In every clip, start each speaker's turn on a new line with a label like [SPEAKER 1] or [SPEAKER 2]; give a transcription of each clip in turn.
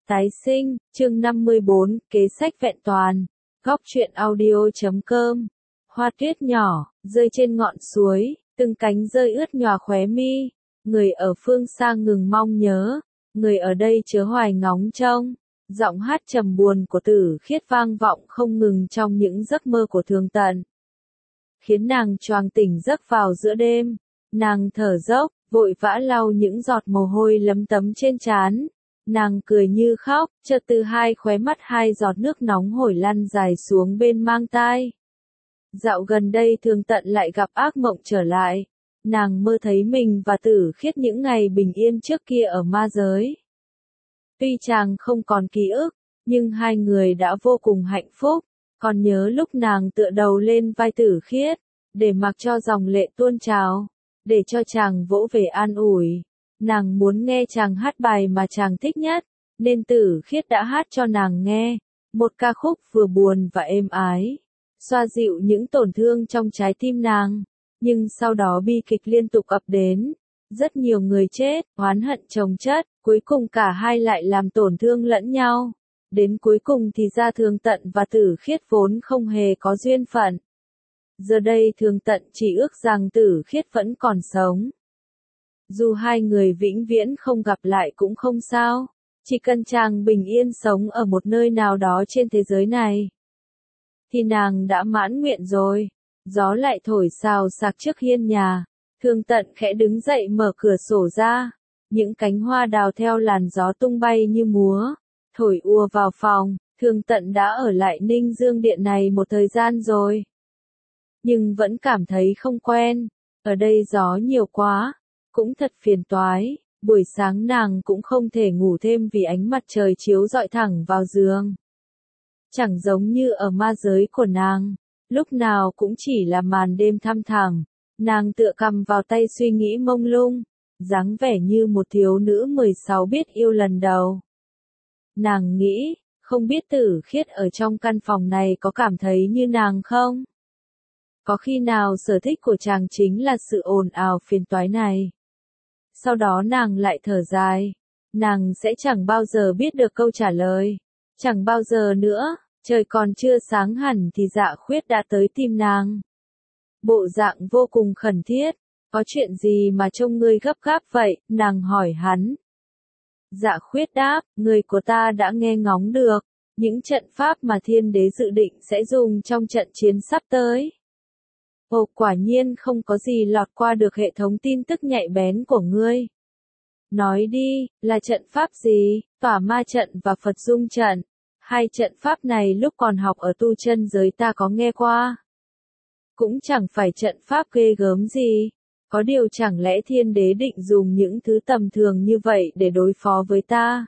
[SPEAKER 1] Tái sinh, chương 54, kế sách vẹn toàn. Góc truyện audio.com. Hoa tuyết nhỏ, rơi trên ngọn suối, từng cánh rơi ướt nhòa khóe mi. Người ở phương xa ngừng mong nhớ, người ở đây chớ hoài ngóng trông. Giọng hát trầm buồn của Tử Khiết vang vọng không ngừng trong những giấc mơ của Thường Tận. Khiến nàng choàng tỉnh giấc vào giữa đêm. Nàng thở dốc, vội vã lau những giọt mồ hôi lấm tấm trên trán. Nàng cười như khóc, chợt từ hai khóe mắt hai giọt nước nóng hổi lăn dài xuống bên mang tai. Dạo gần đây Thường Tận lại gặp ác mộng trở lại. Nàng mơ thấy mình và Tử Khiết những ngày bình yên trước kia ở ma giới. Tuy chàng không còn ký ức, nhưng hai người đã vô cùng hạnh phúc. Còn nhớ lúc nàng tựa đầu lên vai Tử Khiết, để mặc cho dòng lệ tuôn trào, để cho chàng vỗ về an ủi. Nàng muốn nghe chàng hát bài mà chàng thích nhất, nên Tử Khiết đã hát cho nàng nghe, một ca khúc vừa buồn và êm ái, xoa dịu những tổn thương trong trái tim nàng. Nhưng sau đó bi kịch liên tục ập đến, rất nhiều người chết, oán hận chồng chất, cuối cùng cả hai lại làm tổn thương lẫn nhau. Đến cuối cùng thì ra Thường Tận và Tử Khiết vốn không hề có duyên phận. Giờ đây Thường Tận chỉ ước rằng Tử Khiết vẫn còn sống. Dù hai người vĩnh viễn không gặp lại cũng không sao, chỉ cần chàng bình yên sống ở một nơi nào đó trên thế giới này, thì nàng đã mãn nguyện rồi. Gió lại thổi xào xạc trước hiên nhà, Thường Tận khẽ đứng dậy mở cửa sổ ra, những cánh hoa đào theo làn gió tung bay như múa, thổi ùa vào phòng. Thường Tận đã ở lại Ninh Dương Điện này một thời gian rồi, nhưng vẫn cảm thấy không quen, ở đây gió nhiều quá, cũng thật phiền toái. Buổi sáng nàng cũng không thể ngủ thêm vì ánh mặt trời chiếu rọi thẳng vào giường. Chẳng giống như ở ma giới của nàng, lúc nào cũng chỉ là màn đêm thăm thẳm. Nàng tựa cằm vào tay suy nghĩ mông lung, dáng vẻ như một thiếu nữ 16 biết yêu lần đầu. Nàng nghĩ, không biết Tử Khiết ở trong căn phòng này có cảm thấy như nàng không? Có khi nào sở thích của chàng chính là sự ồn ào phiền toái này? Sau đó nàng lại thở dài, nàng sẽ chẳng bao giờ biết được câu trả lời. Chẳng bao giờ nữa, trời còn chưa sáng hẳn thì Dạ Khuyết đã tới tìm nàng. Bộ dạng vô cùng khẩn thiết, có chuyện gì mà trông ngươi gấp gáp vậy, nàng hỏi hắn. Dạ Khuyết đáp, người của ta đã nghe ngóng được, những trận pháp mà thiên đế dự định sẽ dùng trong trận chiến sắp tới. Ồ, quả nhiên không có gì lọt qua được hệ thống tin tức nhạy bén của ngươi. Nói đi, là trận pháp gì? Tỏa ma trận và Phật dung trận. Hai trận pháp này lúc còn học ở tu chân giới ta có nghe qua. Cũng chẳng phải trận pháp ghê gớm gì. Có điều chẳng lẽ thiên đế định dùng những thứ tầm thường như vậy để đối phó với ta?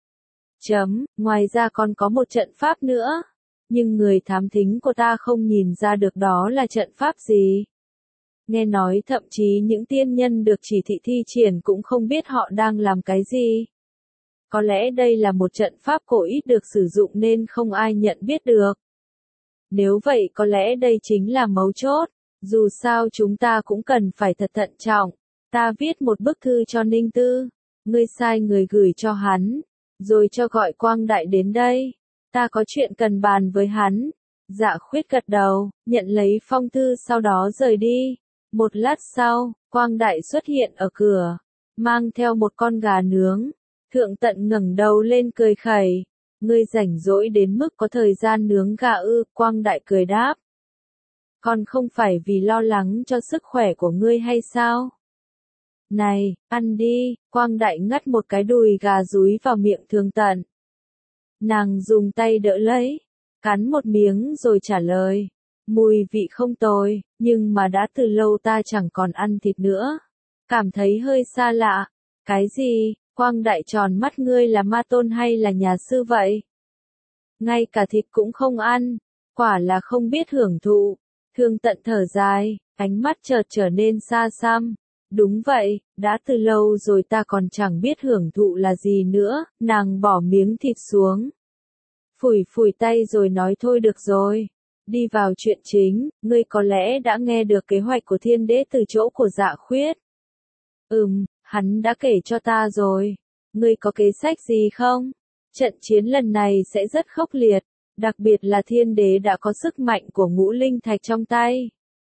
[SPEAKER 1] Ngoài ra còn có một trận pháp nữa. Nhưng người thám thính của ta không nhìn ra được đó là trận pháp gì. Nghe nói thậm chí những tiên nhân được chỉ thị thi triển cũng không biết họ đang làm cái gì. Có lẽ đây là một trận pháp cổ ít được sử dụng nên không ai nhận biết được. Nếu vậy có lẽ đây chính là mấu chốt. Dù sao chúng ta cũng cần phải thật thận trọng. Ta viết một bức thư cho Ninh Tư. Ngươi sai người gửi cho hắn, rồi cho gọi Quang Đại đến đây. Ta có chuyện cần bàn với hắn. Dạ Khuyết gật đầu, nhận lấy phong thư sau đó rời đi. Một lát sau, Quang Đại xuất hiện ở cửa, mang theo một con gà nướng. Thường Tận ngẩng đầu lên cười khẩy. Ngươi rảnh rỗi đến mức có thời gian nướng gà ư? Quang Đại cười đáp. Còn không phải vì lo lắng cho sức khỏe của ngươi hay sao? Này, ăn đi. Quang Đại ngắt một cái đùi gà dúi vào miệng Thường Tận. Nàng dùng tay đỡ lấy, cắn một miếng rồi trả lời. Mùi vị không tồi, nhưng mà đã từ lâu ta chẳng còn ăn thịt nữa. Cảm thấy hơi xa lạ. Cái gì? Quang Đại tròn mắt, ngươi là ma tôn hay là nhà sư vậy? Ngay cả thịt cũng không ăn, quả là không biết hưởng thụ. Thường Tận thở dài, ánh mắt chợt trở nên xa xăm. Đúng vậy, đã từ lâu rồi ta còn chẳng biết hưởng thụ là gì nữa. Nàng bỏ miếng thịt xuống, phủi phủi tay rồi nói thôi được rồi. Đi vào chuyện chính, ngươi có lẽ đã nghe được kế hoạch của thiên đế từ chỗ của Dạ Khuyết. Hắn đã kể cho ta rồi. Ngươi có kế sách gì không? Trận chiến lần này sẽ rất khốc liệt, đặc biệt là thiên đế đã có sức mạnh của ngũ linh thạch trong tay.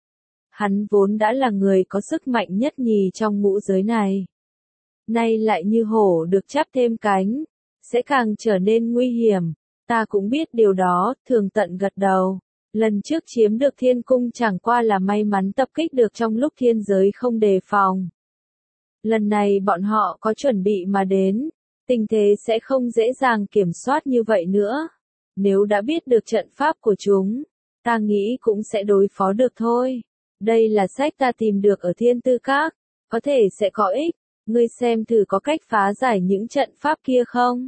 [SPEAKER 1] Hắn vốn đã là người có sức mạnh nhất nhì trong ngũ giới này. Nay lại như hổ được chắp thêm cánh, sẽ càng trở nên nguy hiểm. Ta cũng biết điều đó, Thường Tận gật đầu. Lần trước chiếm được thiên cung chẳng qua là may mắn tập kích được trong lúc thiên giới không đề phòng. Lần này bọn họ có chuẩn bị mà đến, tình thế sẽ không dễ dàng kiểm soát như vậy nữa. Nếu đã biết được trận pháp của chúng, ta nghĩ cũng sẽ đối phó được thôi. Đây là sách ta tìm được ở Thiên Tư Các, có thể sẽ có ích, ngươi xem thử có cách phá giải những trận pháp kia không?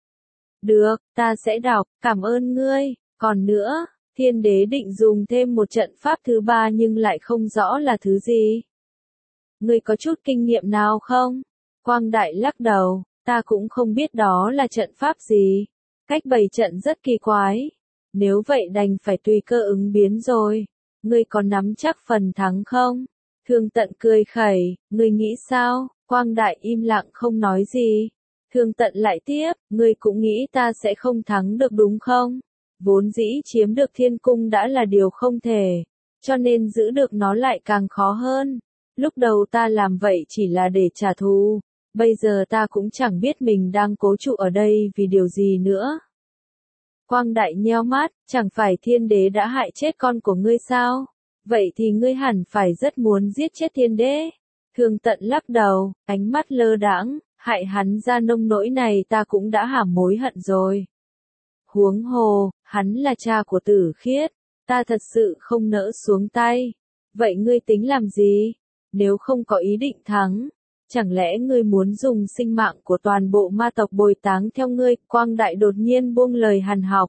[SPEAKER 1] Được, ta sẽ đọc, cảm ơn ngươi. Còn nữa, thiên đế định dùng thêm một trận pháp thứ ba nhưng lại không rõ là thứ gì. Ngươi có chút kinh nghiệm nào không? Quang Đại lắc đầu, ta cũng không biết đó là trận pháp gì. Cách bày trận rất kỳ quái. Nếu vậy đành phải tùy cơ ứng biến rồi. Ngươi có nắm chắc phần thắng không? Thương Tận cười khẩy, ngươi nghĩ sao? Quang Đại im lặng không nói gì. Thương Tận lại tiếp, ngươi cũng nghĩ ta sẽ không thắng được đúng không? Vốn dĩ chiếm được thiên cung đã là điều không thể, cho nên giữ được nó lại càng khó hơn. Lúc đầu ta làm vậy chỉ là để trả thù, bây giờ ta cũng chẳng biết mình đang cố trụ ở đây vì điều gì nữa. Quang Đại nheo mắt, chẳng phải thiên đế đã hại chết con của ngươi sao? Vậy thì ngươi hẳn phải rất muốn giết chết thiên đế. Thương Tận lắc đầu, ánh mắt lơ đãng, hại hắn ra nông nỗi này ta cũng đã hàm mối hận rồi. Huống hồ, hắn là cha của Tử Khiết, ta thật sự không nỡ xuống tay. Vậy ngươi tính làm gì? Nếu không có ý định thắng, chẳng lẽ ngươi muốn dùng sinh mạng của toàn bộ ma tộc bồi táng theo ngươi? Quang Đại đột nhiên buông lời hằn học.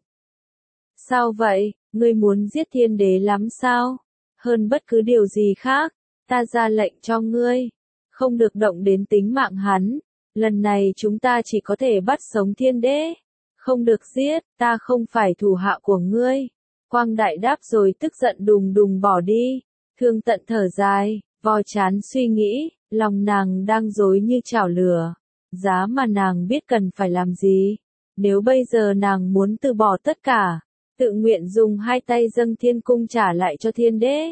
[SPEAKER 1] Sao vậy, ngươi muốn giết thiên đế lắm sao? Hơn bất cứ điều gì khác, ta ra lệnh cho ngươi, không được động đến tính mạng hắn. Lần này chúng ta chỉ có thể bắt sống thiên đế, không được giết, ta không phải thủ hạ của ngươi. Quang Đại đáp rồi tức giận đùng đùng bỏ đi. Thương Tận thở dài, vò chán suy nghĩ, lòng nàng đang rối như chảo lửa. Giá mà nàng biết cần phải làm gì. Nếu bây giờ nàng muốn từ bỏ tất cả, tự nguyện dùng hai tay dâng thiên cung trả lại cho thiên đế,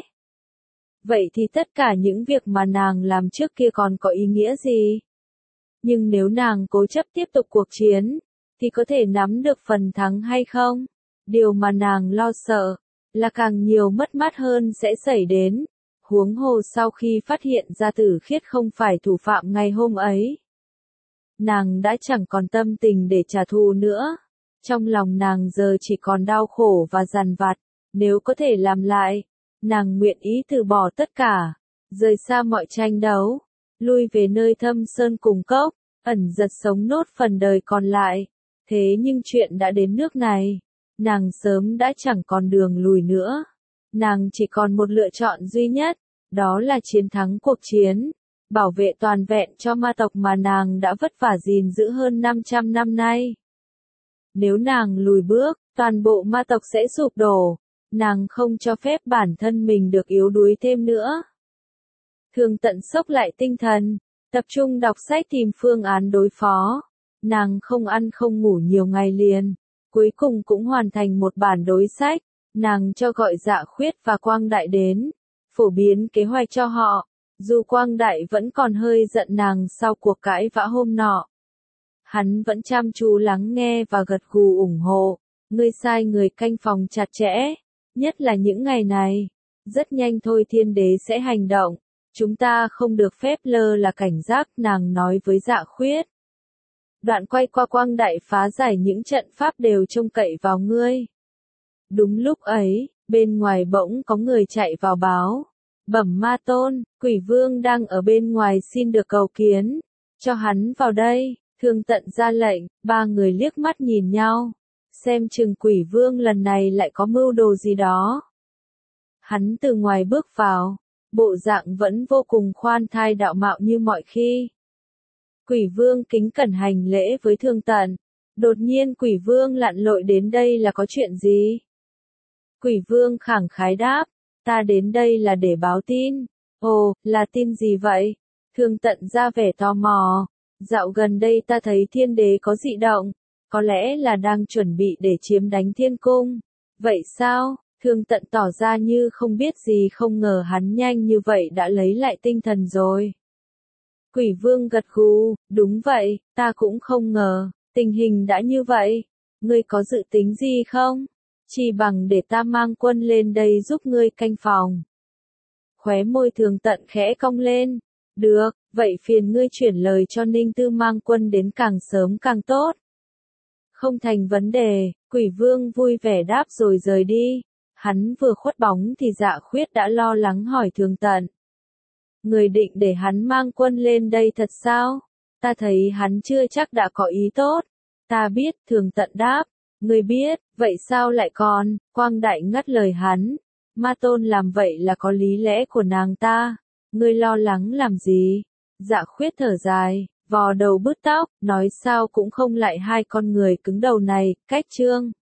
[SPEAKER 1] vậy thì tất cả những việc mà nàng làm trước kia còn có ý nghĩa gì? Nhưng nếu nàng cố chấp tiếp tục cuộc chiến, thì có thể nắm được phần thắng hay không? Điều mà nàng lo sợ, là càng nhiều mất mát hơn sẽ xảy đến. Huống hồ sau khi phát hiện ra Tử Khiết không phải thủ phạm ngày hôm ấy, nàng đã chẳng còn tâm tình để trả thù nữa. Trong lòng nàng giờ chỉ còn đau khổ và dằn vặt. Nếu có thể làm lại, nàng nguyện ý từ bỏ tất cả, rời xa mọi tranh đấu, lui về nơi thâm sơn cùng cốc, ẩn giật sống nốt phần đời còn lại. Thế nhưng chuyện đã đến nước này, nàng sớm đã chẳng còn đường lùi nữa. Nàng chỉ còn một lựa chọn duy nhất, đó là chiến thắng cuộc chiến, bảo vệ toàn vẹn cho ma tộc mà nàng đã vất vả gìn giữ hơn 500 năm nay. Nếu nàng lùi bước, toàn bộ ma tộc sẽ sụp đổ. Nàng không cho phép bản thân mình được yếu đuối thêm nữa. Thương Tận xốc lại tinh thần, tập trung đọc sách tìm phương án đối phó. Nàng không ăn không ngủ nhiều ngày liền, cuối cùng cũng hoàn thành một bản đối sách. Nàng cho gọi Dạ Khuyết và Quang Đại đến, phổ biến kế hoạch cho họ. Dù Quang Đại vẫn còn hơi giận nàng sau cuộc cãi vã hôm nọ, hắn vẫn chăm chú lắng nghe và gật gù ủng hộ. Ngươi sai người canh phòng chặt chẽ, nhất là những ngày này. Rất nhanh thôi thiên đế sẽ hành động. Chúng ta không được phép lơ là cảnh giác, nàng nói với Dạ Khuyết. Đoạn quay qua Quang Đại phá giải những trận pháp đều trông cậy vào ngươi. Đúng lúc ấy, bên ngoài bỗng có người chạy vào báo. Bẩm Ma Tôn, Quỷ Vương đang ở bên ngoài xin được cầu kiến. Cho hắn vào đây. Thương Tận ra lệnh, ba người liếc mắt nhìn nhau. Xem chừng Quỷ Vương lần này lại có mưu đồ gì đó. Hắn từ ngoài bước vào, bộ dạng vẫn vô cùng khoan thai đạo mạo như mọi khi. Quỷ Vương kính cẩn hành lễ với Thương Tận. Đột nhiên Quỷ Vương lặn lội đến đây là có chuyện gì? Quỷ Vương khẳng khái đáp, ta đến đây là để báo tin. Ồ, là tin gì vậy? Thương Tận ra vẻ tò mò. Dạo gần đây ta thấy thiên đế có dị động, có lẽ là đang chuẩn bị để chiếm đánh thiên cung. Vậy sao? Thương Tận tỏ ra như không biết gì, không ngờ hắn nhanh như vậy đã lấy lại tinh thần rồi. Quỷ Vương gật gù, đúng vậy, ta cũng không ngờ, tình hình đã như vậy. Ngươi có dự tính gì không? Chỉ bằng để ta mang quân lên đây giúp ngươi canh phòng. Khóe môi Thường Tận khẽ cong lên. Được, vậy phiền ngươi chuyển lời cho Ninh Tư mang quân đến càng sớm càng tốt. Không thành vấn đề, Quỷ Vương vui vẻ đáp rồi rời đi. Hắn vừa khuất bóng thì Dạ Khuyết đã lo lắng hỏi Thường Tận. Người định để hắn mang quân lên đây thật sao? Ta thấy hắn chưa chắc đã có ý tốt. Ta biết, Thường Tận đáp. Ngươi biết, vậy sao lại còn? Quang Đại ngắt lời hắn. Ma Tôn làm vậy là có lý lẽ của nàng ta. Ngươi lo lắng làm gì? Dạ Khuyết thở dài, vò đầu bứt tóc, nói sao cũng không lại hai con người cứng đầu này. Cách chương